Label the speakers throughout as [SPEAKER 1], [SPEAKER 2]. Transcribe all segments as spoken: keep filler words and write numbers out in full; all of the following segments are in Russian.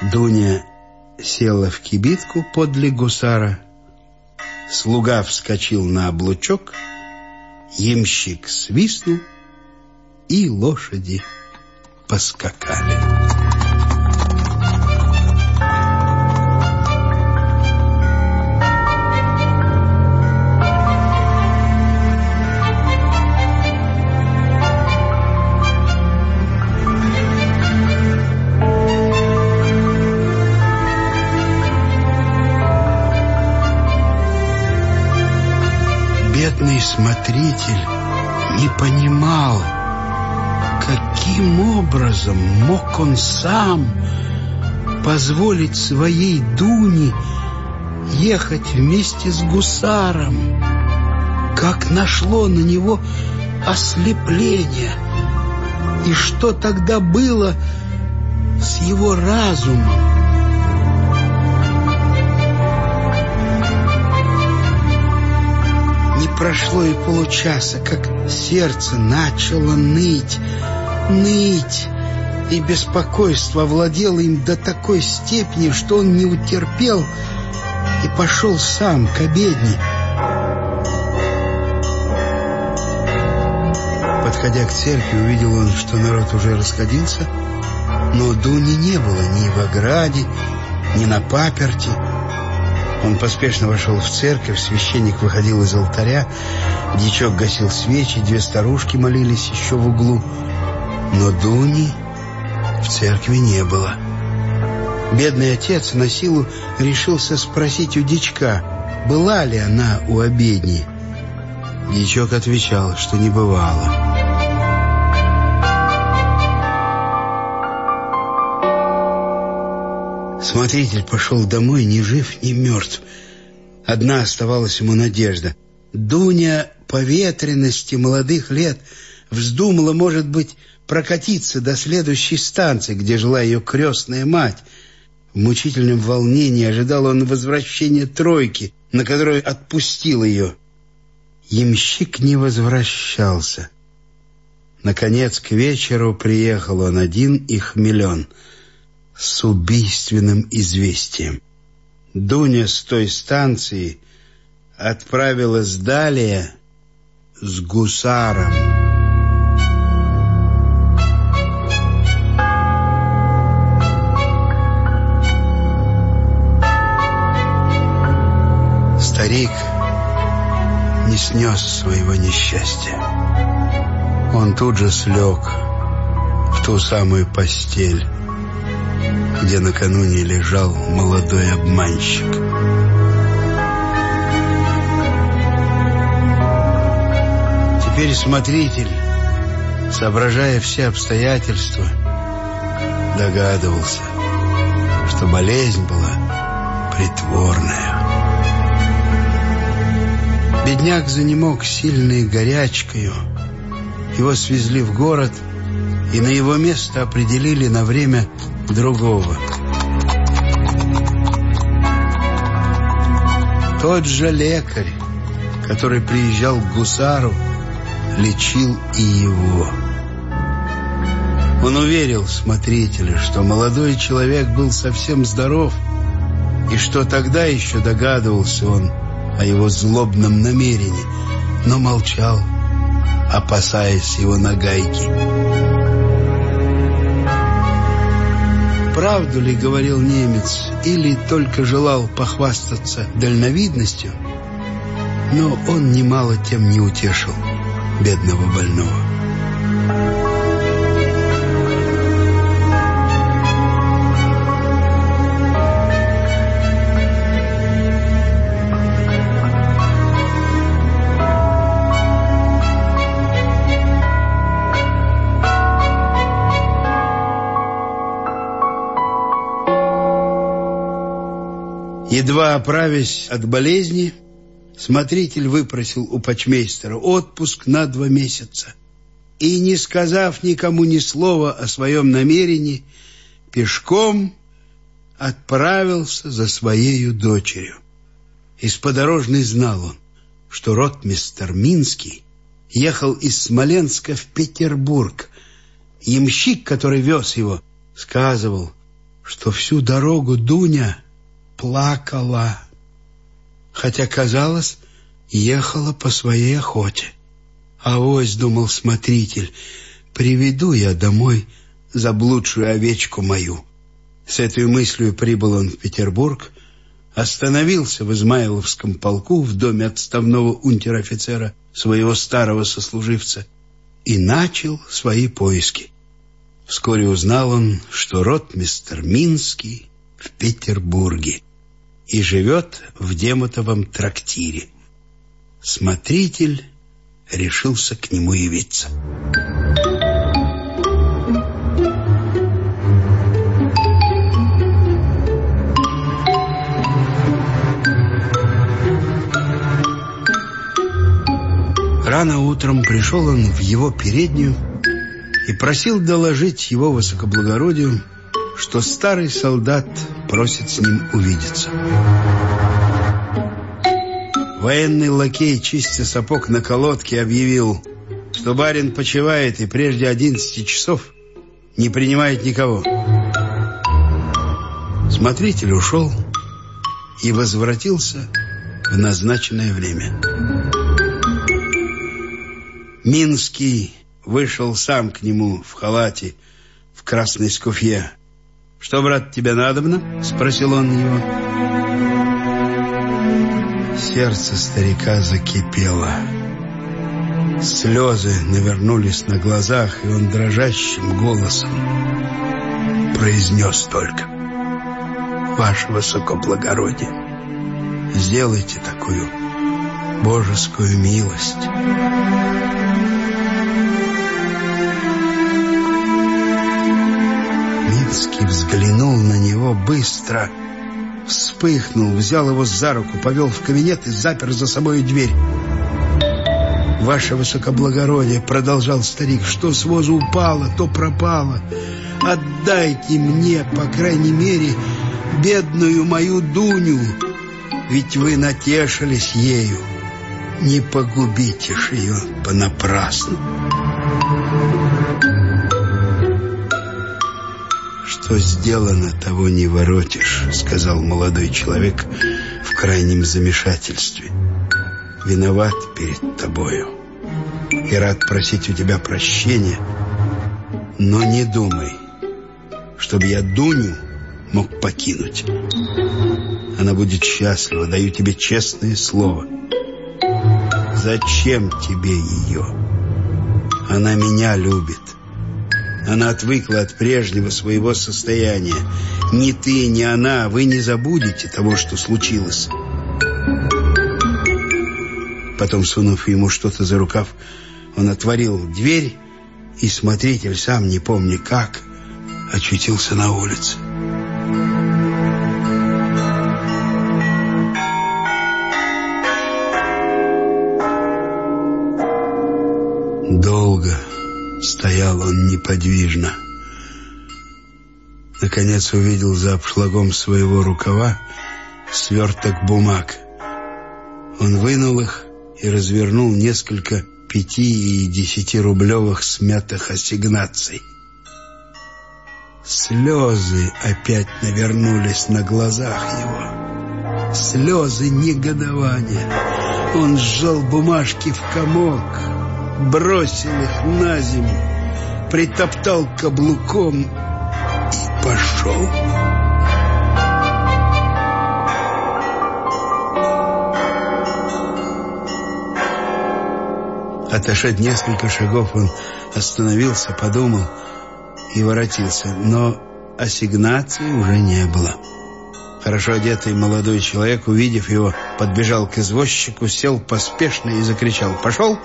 [SPEAKER 1] Дуня села в кибитку подле гусара, слуга вскочил на облучок, ямщик свистнул, и лошади поскакали. Бедный смотритель не понимал, каким образом мог он сам позволить своей Дуне ехать вместе с гусаром. Как нашло на него ослепление, и что тогда было с его разумом. Не прошло и получаса, как сердце начало ныть, ныть, и беспокойство овладело им до такой степени, что он не утерпел и пошел сам к обедне. Подходя к церкви, увидел он, что народ уже расходился, но Дуни не было ни в ограде, ни на паперти. Он поспешно вошел в церковь, священник выходил из алтаря, дьячок гасил свечи, две старушки молились еще в углу. Но Дуни в церкви не было. Бедный отец на силу решился спросить у дьячка, была ли она у обедни. Дьячок отвечал, что не бывало. Смотритель пошел домой ни жив, ни мертв. Одна оставалась ему надежда. Дуня по ветрености молодых лет вздумала, может быть, прокатиться до следующей станции, где жила ее крестная мать. В мучительном волнении ожидал он возвращения тройки, на которую отпустил ее. Ямщик не возвращался. Наконец, к вечеру приехал он один и хмелен, с убийственным известием. Дуня с той станции отправилась далее с гусаром. Старик не снес своего несчастья. Он тут же слег в ту самую постель, где накануне лежал молодой обманщик. Теперь смотритель, соображая все обстоятельства, догадывался, что болезнь была притворная. Бедняк занемог сильной горячкою. Его свезли в город, и на его место определили на время другого. Тот же лекарь, который приезжал к гусару, лечил и его. Он уверил смотрителя, что молодой человек был совсем здоров, и что тогда еще догадывался он о его злобном намерении, но молчал, опасаясь его нагайки. Правду ли говорил немец, или только желал похвастаться дальновидностью, но он немало тем не утешил бедного больного. Едва оправясь от болезни, смотритель выпросил у почмейстера отпуск на два месяца и, не сказав никому ни слова о своем намерении, пешком отправился за своею дочерью. Из подорожной знал он, что ротмистр Минский ехал из Смоленска в Петербург. Ямщик, который вез его, сказывал, что всю дорогу Дуня плакала, хотя, казалось, ехала по своей охоте. «Авось, — думал смотритель, — приведу я домой заблудшую овечку мою». С этой мыслью прибыл он в Петербург, остановился в Измайловском полку в доме отставного унтер-офицера, своего старого сослуживца, и начал свои поиски. Вскоре узнал он, что ротмистр Минский в Петербурге и живет в Демотовом трактире. Смотритель решился к нему явиться. Рано утром пришел он в его переднюю и просил доложить его высокоблагородию, что старый солдат просит с ним увидеться. Военный лакей, чистя сапог на колодке, объявил, что барин почивает и прежде одиннадцати часов не принимает никого. Смотритель ушел и возвратился в назначенное время. Минский вышел сам к нему в халате, в красной скуфье. «Что, брат, тебе надобно?» — спросил он его. Сердце старика закипело. Слезы навернулись на глазах, и он дрожащим голосом произнес только: «Ваше высокоблагородие, сделайте такую божескую милость». Минский взглянул на него быстро, вспыхнул, взял его за руку, повел в кабинет и запер за собой дверь. «Ваше высокоблагородие, — продолжал старик, — что с воза упало, то пропало. Отдайте мне, по крайней мере, бедную мою Дуню, ведь вы натешились ею. Не погубите ж ее понапрасну». «Что сделано, того не воротишь, — сказал молодой человек в крайнем замешательстве. Виноват перед тобою и рад просить у тебя прощения, но не думай, чтобы я Дуню мог покинуть. Она будет счастлива, даю тебе честное слово. Зачем тебе ее? Она меня любит. Она отвыкла от прежнего своего состояния. Ни ты, ни она, вы не забудете того, что случилось». Потом, сунув ему что-то за рукав, он отворил дверь, и смотритель, сам не помня как, очутился на улице. Долго стоял он неподвижно. Наконец увидел за обшлагом своего рукава сверток бумаг. Он вынул их и развернул несколько пяти- и десятирублевых смятых ассигнаций. Слезы опять навернулись на глазах его. Слезы негодования. Он сжал бумажки в комок, бросил их на землю, притоптал каблуком и пошел. Отошед несколько шагов, он остановился, подумал и воротился, но ассигнаций уже не было. Хорошо одетый молодой человек, увидев его, подбежал к извозчику, сел поспешно и закричал: «Пошел!»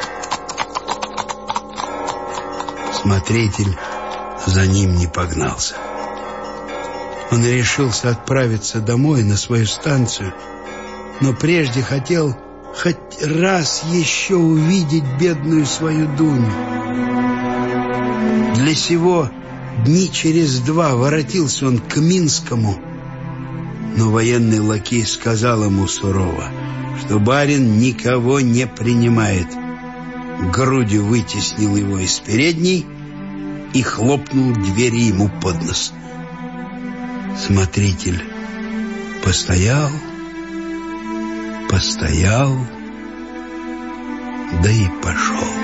[SPEAKER 1] Смотритель за ним не погнался. Он решился отправиться домой на свою станцию, но прежде хотел хоть раз еще увидеть бедную свою Дуню. Для сего дни через два воротился он к Минскому, но военный лакей сказал ему сурово, что барин никого не принимает. Грудью вытеснил его из передней и хлопнул двери ему под нос. Смотритель постоял, постоял, да и пошел.